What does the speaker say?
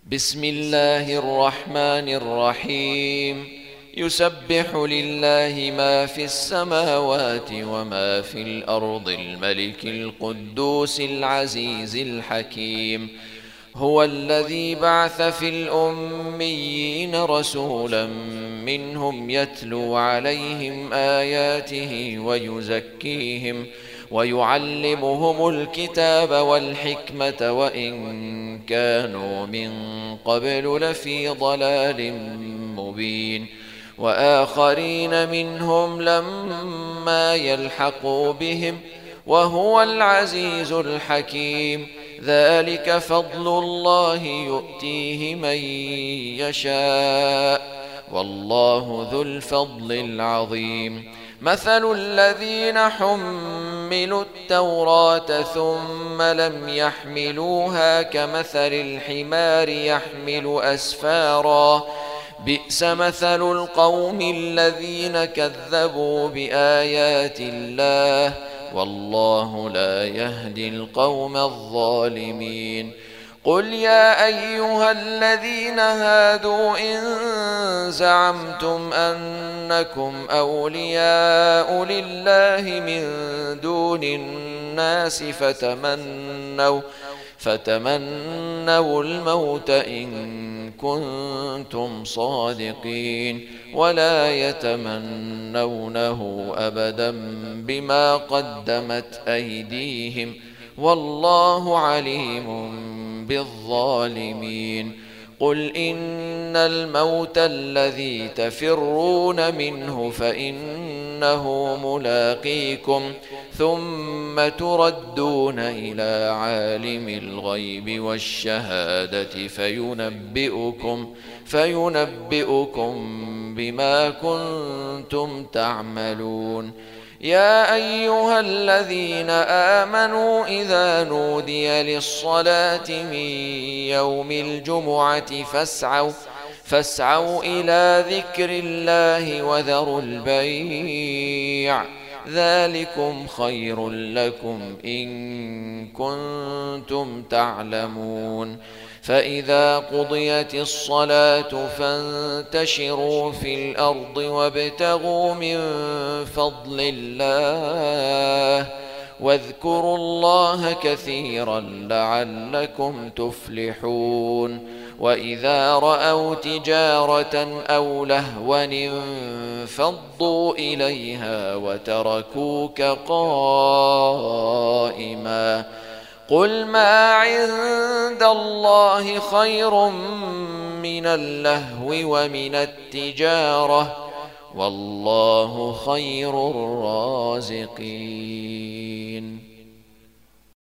بسم الله الرحمن الرحيم. يسبح لله ما في السماوات وما في الأرض الملك القدوس العزيز الحكيم. هو الذي بعث في الأميين رسولا منهم يتلو عليهم آياته ويزكيهم ويعلمهم الكتاب والحكمة وإن كانوا من قبل لفي ضلال مبين. وآخرين منهم لما يلحقوا بهم وهو العزيز الحكيم. ذلك فضل الله يؤتيه من يشاء والله ذو الفضل العظيم. مثل الذين حملوا التوراة ثم لم يحملوها كمثل الحمار يحمل أسفارا بئس مثل القوم الذين كذبوا بآيات الله والله لا يهدي القوم الظالمين. قل يا أيها الذين هادوا إن زعمتم أنكم أولياء لله من دون الناس فتمنوا الموت إن كنتم صادقين ولا يتمنونه أبدا بما قدمت أيديهم والله عليم بالظالمين. قل إن الموت الذي تفرون منه فإنه ملاقيكم ثم تردون إلى عالم الغيب والشهادة فينبئكم بما كنتم تعملون. يا أيها الذين آمنوا إذا نودي للصلاة من يوم الجمعة فاسعوا إلى ذكر الله وذروا البيع ذلكم خير لكم إن كنتم تعلمون. فإذا قضيت الصلاة فانتشروا في الأرض وابتغوا من فضل الله واذكروا الله كثيرا لعلكم تفلحون. وإذا رأوا تجارة أو لهوا انفضوا إليها وتركوك قائما قل ما عند الله خير من اللهو ومن التجارة والله خير الرازقين.